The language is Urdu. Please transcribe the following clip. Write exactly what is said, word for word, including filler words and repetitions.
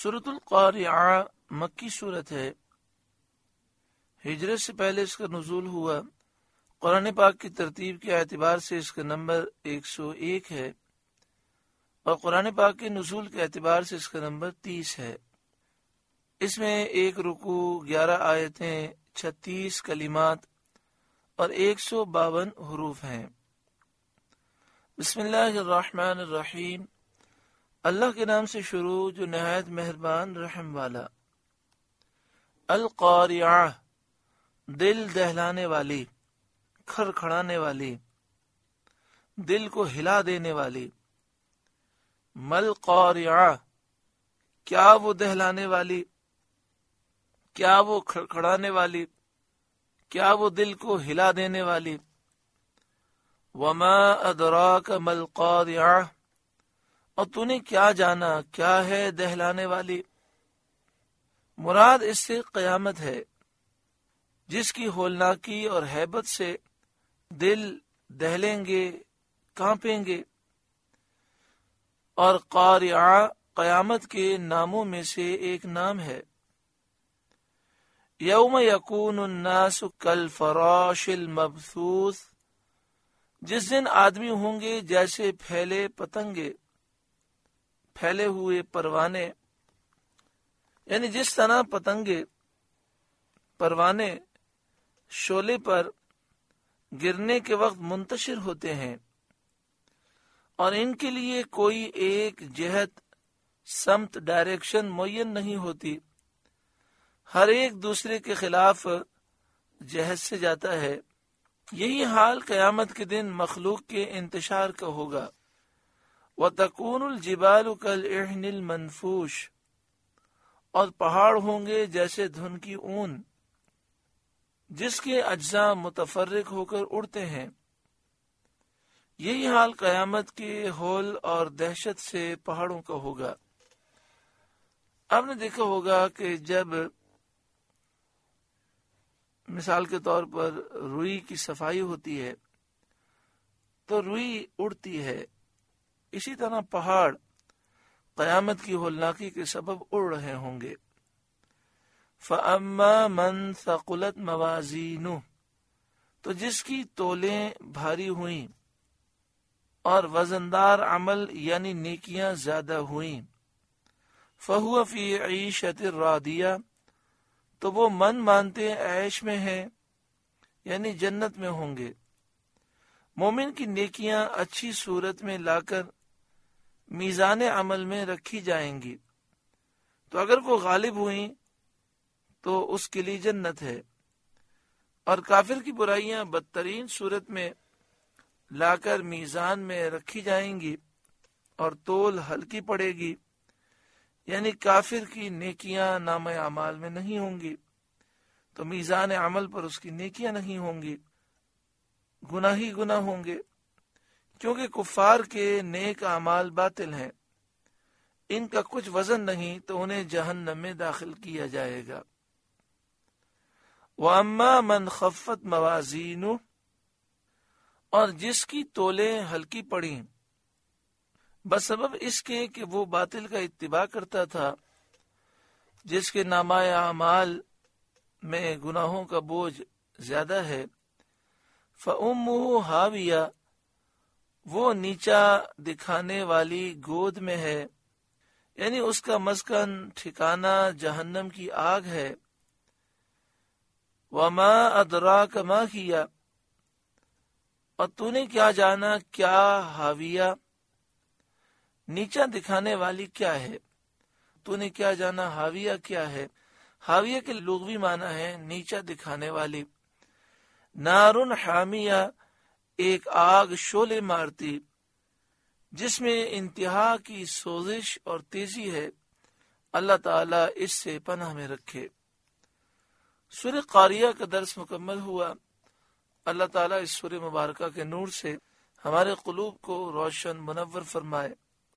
سورۃ القارعہ مکی صورت ہے۔ ہجرت سے پہلے اس کا نزول ہوا۔ قرآن پاک کی ترتیب کے اعتبار سے اس کا نمبر ایک سو ایک ہے اور قرآن پاک کے نزول کے اعتبار سے اس کا نمبر تیس ہے۔ اس میں ایک رکوع، گیارہ آیتیں، چھتیس کلمات اور ایک سو باون حروف ہیں۔ بسم اللہ الرحمن الرحیم، اللہ کے نام سے شروع جو نہایت مہربان رحم والا۔ القارعہ، دل دہلانے والی، کھڑکھڑانے والی، دل کو ہلا دینے والی۔ مل قارعہ، کیا وہ دہلانے والی، کیا وہ کھڑکھڑانے والی، کیا وہ دل کو ہلا دینے والی۔ وما ادراک مل قارعہ، اور تو نے کیا جانا کیا ہے دہلانے والی۔ مراد اس سے قیامت ہے، جس کی ہولناکی اور ہیبت سے دل دہلیں گے، کانپیں گے۔ اور قارعہ قیامت کے ناموں میں سے ایک نام ہے۔ یوم یکون الناس کالفراش المبثوث، جس دن آدمی ہوں گے جیسے پھیلے پتنگے، پھیلے ہوئے پروانے، یعنی جس طرح پتنگے پروانے شعلے پر گرنے کے وقت منتشر ہوتے ہیں اور ان کے لیے کوئی ایک جہت، سمت، ڈائریکشن معین نہیں ہوتی، ہر ایک دوسرے کے خلاف جہت سے جاتا ہے، یہی حال قیامت کے دن مخلوق کے انتشار کا ہوگا۔ وَتَكُونُ الْجِبَالُ كَالْعِهْنِ الْمَنْفُوشِ، اور پہاڑ ہوں گے جیسے دھن کی اون، جس کے اجزاء متفرق ہو کر اڑتے ہیں۔ یہی حال قیامت کے ہول اور دہشت سے پہاڑوں کا ہوگا۔ آپ نے دیکھا ہوگا کہ جب مثال کے طور پر روئی کی صفائی ہوتی ہے تو روئی اڑتی ہے، اسی طرح پہاڑ قیامت کی ہولناکی کے سبب اڑ رہے ہوں گے۔ فَأَمَّا مَنْ ثَقُلَتْ مَوَازِينُهُ، تو جس کی تولیں بھاری ہوئیں اور وزندار عمل یعنی نیکیاں زیادہ ہوئیں، فَهُوَ فِي عِيشَةٍ رَاضِيَةٍ، تو وہ من مانتے عیش میں ہیں، یعنی جنت میں ہوں گے۔ مومن کی نیکیاں اچھی صورت میں لا کر میزان عمل میں رکھی جائیں گی، تو اگر وہ غالب ہوئیں تو اس کے لیے جنت ہے، اور کافر کی برائیاں بدترین صورت میں لا کر میزان میں رکھی جائیں گی اور تول ہلکی پڑے گی، یعنی کافر کی نیکیاں نام اعمال میں نہیں ہوں گی تو میزان عمل پر اس کی نیکیاں نہیں ہوں گی، گناہ ہی گناہ ہوں گے، کیونکہ کفار کے نیک اعمال باطل ہیں، ان کا کچھ وزن نہیں تو انہیں جہنم میں داخل کیا جائے گا۔ وَأَمَّا مَنْ خَفَّتْ مَوَازِينُهُ، اور جس کی تولیں ہلکی پڑیں بسبب اس کے کہ وہ باطل کا اتباع کرتا تھا، جس کے نامہ اعمال میں گناہوں کا بوجھ زیادہ ہے، فَأُمُّهُ ہاویہ، وہ نیچا دکھانے والی گود میں ہے، یعنی اس کا مسکن ٹھکانہ جہنم کی آگ ہے۔ وَمَا أَدْرَاكَ مَا هِيَ، اور تو نے کیا جانا کیا ہاویہ، نیچا دکھانے والی کیا ہے، تو نے کیا جانا ہاویہ کیا ہے۔ ہاویہ کے لغوی معنی ہے نیچا دکھانے والی۔ نارن حامیہ، ایک آگ شعلے مارتی جس میں انتہا کی سوزش اور تیزی ہے، اللہ تعالیٰ اس سے پناہ میں رکھے۔ سورہ قاریہ کا درس مکمل ہوا۔ اللہ تعالیٰ اس سورہ مبارکہ کے نور سے ہمارے قلوب کو روشن منور فرمائے۔